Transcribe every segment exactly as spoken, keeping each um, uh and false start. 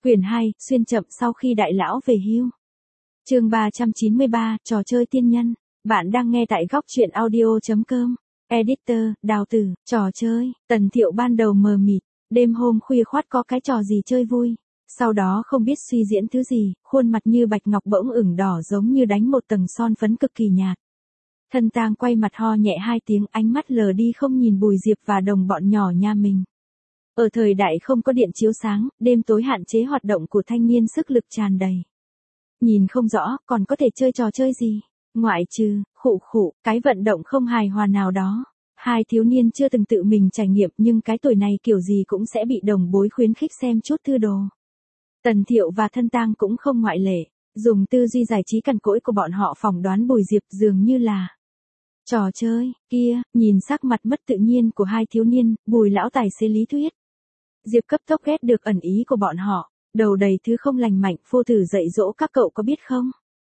Quyển hai, xuyên chậm sau khi đại lão về hưu. Chương ba trăm chín mươi ba, trò chơi tiên nhân. Bạn đang nghe tại góc truyện audio chấm com. Editor, Đào Tử, trò chơi. Tần Thiệu ban đầu mờ mịt, đêm hôm khuya khoắt có cái trò gì chơi vui. Sau đó không biết suy diễn thứ gì, khuôn mặt như bạch ngọc bỗng ửng đỏ giống như đánh một tầng son phấn cực kỳ nhạt. Thân tang quay mặt ho nhẹ hai tiếng, ánh mắt lờ đi không nhìn Bùi Diệp và đồng bọn nhỏ nhà mình. Ở thời đại không có điện chiếu sáng, đêm tối hạn chế hoạt động của thanh niên sức lực tràn đầy. Nhìn không rõ, còn có thể chơi trò chơi gì? Ngoại trừ, khụ khụ, cái vận động không hài hòa nào đó. Hai thiếu niên chưa từng tự mình trải nghiệm nhưng cái tuổi này kiểu gì cũng sẽ bị đồng bối khuyến khích xem chút thư đồ. Tần Thiệu và Thân Tang cũng không ngoại lệ, dùng tư duy giải trí cằn cỗi của bọn họ phỏng đoán Bùi Diệp dường như là trò chơi kia. Nhìn sắc mặt mất tự nhiên của hai thiếu niên, Bùi lão tài xế lý thuyết. Diệp cấp tốc ghét được ẩn ý của bọn họ, đầu đầy thứ không lành mạnh, phô thử dạy dỗ các cậu có biết không?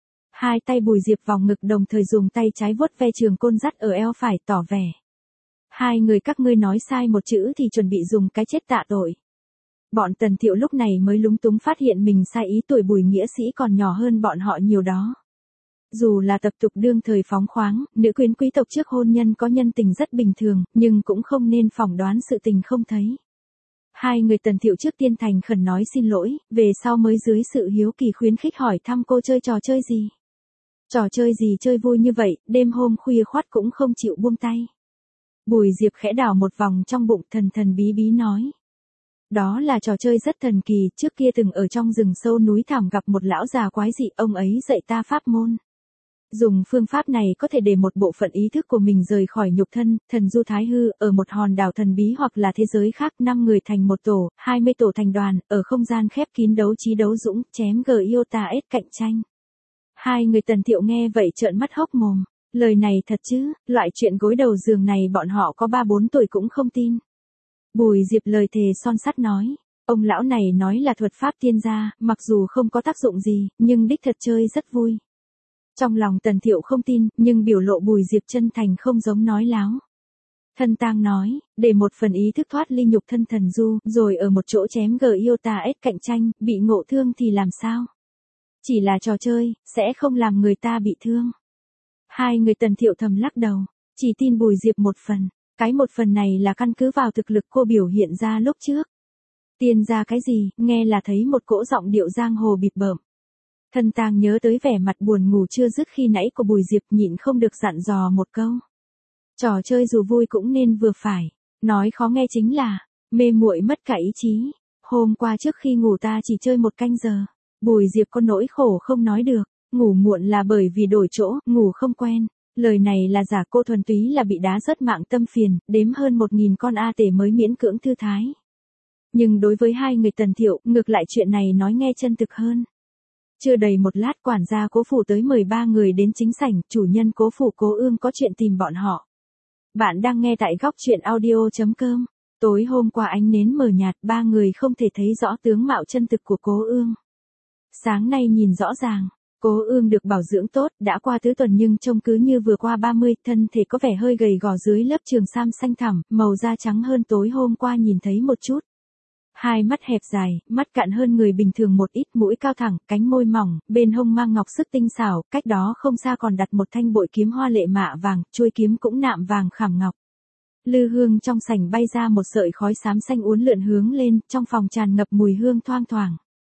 Hai tay Bùi Diệp vòng ngực đồng thời dùng tay trái vuốt ve trường côn dắt ở eo phải tỏ vẻ. Hai người các ngươi nói sai một chữ thì chuẩn bị dùng cái chết tạ tội. Bọn Tần Thiệu lúc này mới lúng túng phát hiện mình sai ý, tuổi Bùi nghĩa sĩ còn nhỏ hơn bọn họ nhiều đó. Dù là tập tục đương thời phóng khoáng, nữ quyến quý tộc trước hôn nhân có nhân tình rất bình thường, nhưng cũng không nên phỏng đoán sự tình không thấy. Hai người Tần Thiệu trước tiên thành khẩn nói xin lỗi, về sau mới dưới sự hiếu kỳ khuyến khích hỏi thăm cô chơi trò chơi gì. Trò chơi gì chơi vui như vậy, đêm hôm khuya khoắt cũng không chịu buông tay. Bùi Diệp khẽ đảo một vòng trong bụng, thần thần bí bí nói. Đó là trò chơi rất thần kỳ, trước kia từng ở trong rừng sâu núi thẳm gặp một lão già quái dị, ông ấy dạy ta pháp môn. Dùng phương pháp này có thể để một bộ phận ý thức của mình rời khỏi nhục thân, thần du thái hư, ở một hòn đảo thần bí hoặc là thế giới khác, năm người thành một tổ, hai mươi tổ thành đoàn, ở không gian khép kín đấu trí đấu dũng, chém gờ yêu ta ết cạnh tranh. Hai người Tần Thiệu nghe vậy trợn mắt hốc mồm, lời này thật chứ, loại chuyện gối đầu giường này bọn họ có ba bốn tuổi cũng không tin. Bùi Diệp lời thề son sắt nói, ông lão này nói là thuật pháp tiên gia, mặc dù không có tác dụng gì, nhưng đích thật chơi rất vui. Trong lòng Tần Thiệu không tin, nhưng biểu lộ Bùi Diệp chân thành không giống nói láo. Thân Tang nói, để một phần ý thức thoát ly nhục thân thần du, rồi ở một chỗ chém gờ yêu ta ết cạnh tranh, bị ngộ thương thì làm sao? Chỉ là trò chơi, sẽ không làm người ta bị thương. Hai người Tần Thiệu thầm lắc đầu, chỉ tin Bùi Diệp một phần, cái một phần này là căn cứ vào thực lực cô biểu hiện ra lúc trước. Tiên ra cái gì, nghe là thấy một cỗ giọng điệu giang hồ bịp bợm. Thân Tang nhớ tới vẻ mặt buồn ngủ chưa dứt khi nãy của Bùi Diệp, nhịn không được dặn dò một câu. Trò chơi dù vui cũng nên vừa phải, nói khó nghe chính là, mê muội mất cả ý chí. Hôm qua trước khi ngủ ta chỉ chơi một canh giờ. Bùi Diệp có nỗi khổ không nói được, ngủ muộn là bởi vì đổi chỗ, ngủ không quen. Lời này là giả, cô thuần túy là bị đá rớt mạng tâm phiền, đếm hơn một nghìn con A tể mới miễn cưỡng thư thái. Nhưng đối với hai người Tần Thiệu, ngược lại chuyện này nói nghe chân thực hơn. Chưa đầy một lát, quản gia Cố Phủ tới mời ba người đến chính sảnh, chủ nhân Cố Phủ Cố Ương có chuyện tìm bọn họ. Bạn đang nghe tại góc truyện audio chấm com. Tối hôm qua ánh nến mờ nhạt, ba người không thể thấy rõ tướng mạo chân thực của Cố Ương. Sáng nay nhìn rõ ràng, Cố Ương được bảo dưỡng tốt, đã qua tứ tuần nhưng trông cứ như vừa qua ba mươi, thân thể có vẻ hơi gầy gò dưới lớp trường sam xanh thẳm, màu da trắng hơn tối hôm qua nhìn thấy một chút. Hai mắt hẹp dài, mắt cạn hơn người bình thường một ít, mũi cao thẳng, cánh môi mỏng, bên hông mang ngọc sức tinh xảo, cách đó không xa còn đặt một thanh bội kiếm hoa lệ mạ vàng, chuôi kiếm cũng nạm vàng khảm ngọc. Lư hương trong sảnh bay ra một sợi khói xám xanh uốn lượn hướng lên, trong phòng tràn ngập mùi hương thoang thoảng.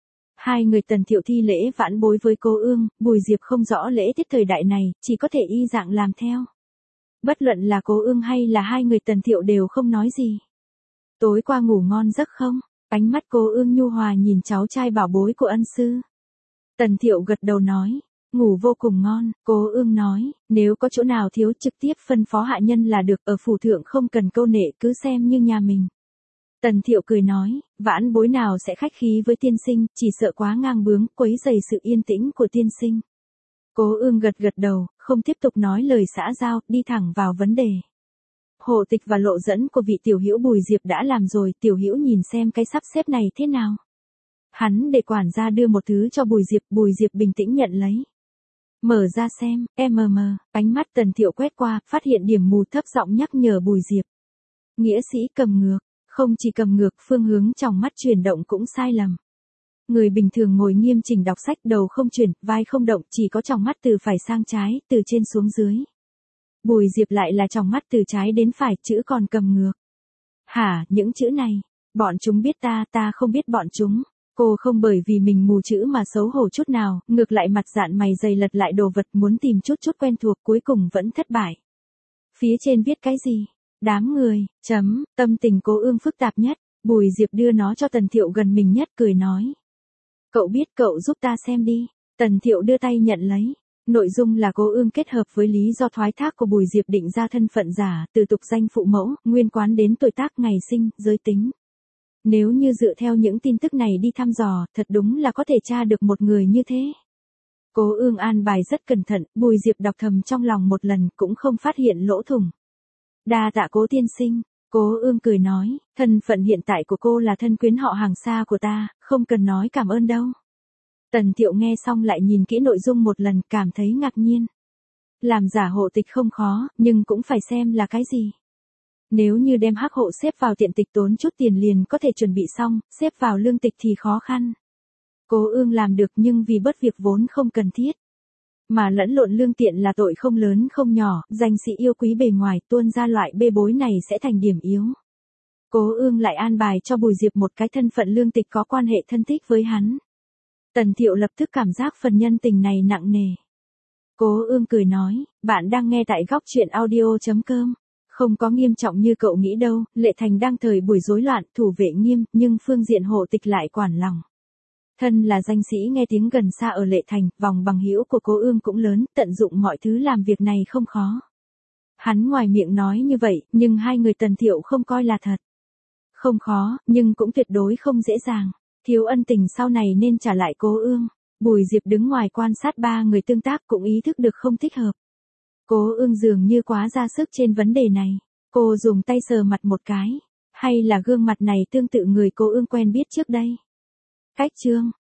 Hai người Tần Thiệu thi lễ vãn bối với Cố Ương, Bùi Diệp không rõ lễ tiết thời đại này, chỉ có thể y dạng làm theo. Bất luận là Cố Ương hay là hai người Tần Thiệu đều không nói gì. Tối qua ngủ ngon giấc không? Ánh mắt Cố Ương nhu hòa nhìn cháu trai bảo bối của ân sư. Tần Thiệu gật đầu nói, ngủ vô cùng ngon. Cố Ương nói, nếu có chỗ nào thiếu trực tiếp phân phó hạ nhân là được, ở phủ thượng không cần câu nệ, cứ xem như nhà mình. Tần Thiệu cười nói, vãn bối nào sẽ khách khí với tiên sinh, chỉ sợ quá ngang bướng, quấy rầy sự yên tĩnh của tiên sinh. Cố Ương gật gật đầu, không tiếp tục nói lời xã giao, đi thẳng vào vấn đề. Hộ tịch và lộ dẫn của vị tiểu hữu Bùi Diệp đã làm rồi, tiểu hữu nhìn xem cái sắp xếp này thế nào. Hắn để quản gia đưa một thứ cho Bùi Diệp, Bùi Diệp bình tĩnh nhận lấy. Mở ra xem, em mờ mờ, ánh mắt Tần Thiệu quét qua, phát hiện điểm mù, thấp giọng nhắc nhở Bùi Diệp. Nghĩa sĩ cầm ngược, không chỉ cầm ngược, phương hướng trong mắt chuyển động cũng sai lầm. Người bình thường ngồi nghiêm chỉnh đọc sách, đầu không chuyển, vai không động, chỉ có tròng mắt từ phải sang trái, từ trên xuống dưới. Bùi Diệp lại là tròng mắt từ trái đến phải, chữ còn cầm ngược. Hả, những chữ này, bọn chúng biết ta, ta không biết bọn chúng. Cô không bởi vì mình mù chữ mà xấu hổ chút nào, ngược lại mặt dạn mày dày lật lại đồ vật muốn tìm chút chút quen thuộc, cuối cùng vẫn thất bại. Phía trên viết cái gì? Đám người, chấm, tâm tình Cố Ương phức tạp nhất. Bùi Diệp đưa nó cho Tần Thiệu gần mình nhất, cười nói. Cậu biết, cậu giúp ta xem đi. Tần Thiệu đưa tay nhận lấy. Nội dung là Cố Ương kết hợp với lý do thoái thác của Bùi Diệp định ra thân phận giả, từ tục danh phụ mẫu, nguyên quán đến tuổi tác, ngày sinh, giới tính. Nếu như dựa theo những tin tức này đi thăm dò, thật đúng là có thể tra được một người như thế. Cố Ương an bài rất cẩn thận, Bùi Diệp đọc thầm trong lòng một lần cũng không phát hiện lỗ thủng. Đa tạ Cố tiên sinh. Cố Ương cười nói, thân phận hiện tại của cô là thân quyến họ hàng xa của ta, không cần nói cảm ơn đâu. Tần Thiệu nghe xong lại nhìn kỹ nội dung một lần, cảm thấy ngạc nhiên. Làm giả hộ tịch không khó, nhưng cũng phải xem là cái gì. Nếu như đem hắc hộ xếp vào tiện tịch tốn chút tiền liền có thể chuẩn bị xong, xếp vào lương tịch thì khó khăn. Cố Ương làm được nhưng vì bớt việc vốn không cần thiết. Mà lẫn lộn lương tiện là tội không lớn không nhỏ, danh sĩ yêu quý bề ngoài, tuôn ra loại bê bối này sẽ thành điểm yếu. Cố Ương lại an bài cho Bùi Diệp một cái thân phận lương tịch có quan hệ thân thích với hắn. Tần Thiệu lập tức cảm giác phần nhân tình này nặng nề. Cố Ương cười nói, bạn đang nghe tại góc truyện audio chấm com. Không có nghiêm trọng như cậu nghĩ đâu, Lệ Thành đang thời buổi rối loạn, thủ vệ nghiêm, nhưng phương diện hộ tịch lại quản lòng. Thân là danh sĩ nghe tiếng gần xa ở Lệ Thành, vòng bằng hữu của Cố Ương cũng lớn, tận dụng mọi thứ làm việc này không khó. Hắn ngoài miệng nói như vậy, nhưng hai người Tần Thiệu không coi là thật. Không khó, nhưng cũng tuyệt đối không dễ dàng. Thiếu ân tình sau này nên trả lại Cố Ương. Bùi Diệp đứng ngoài quan sát ba người tương tác cũng ý thức được không thích hợp. Cố Ương dường như quá ra sức trên vấn đề này. Cô dùng tay sờ mặt một cái. Hay là gương mặt này tương tự người Cố Ương quen biết trước đây? Cách chương.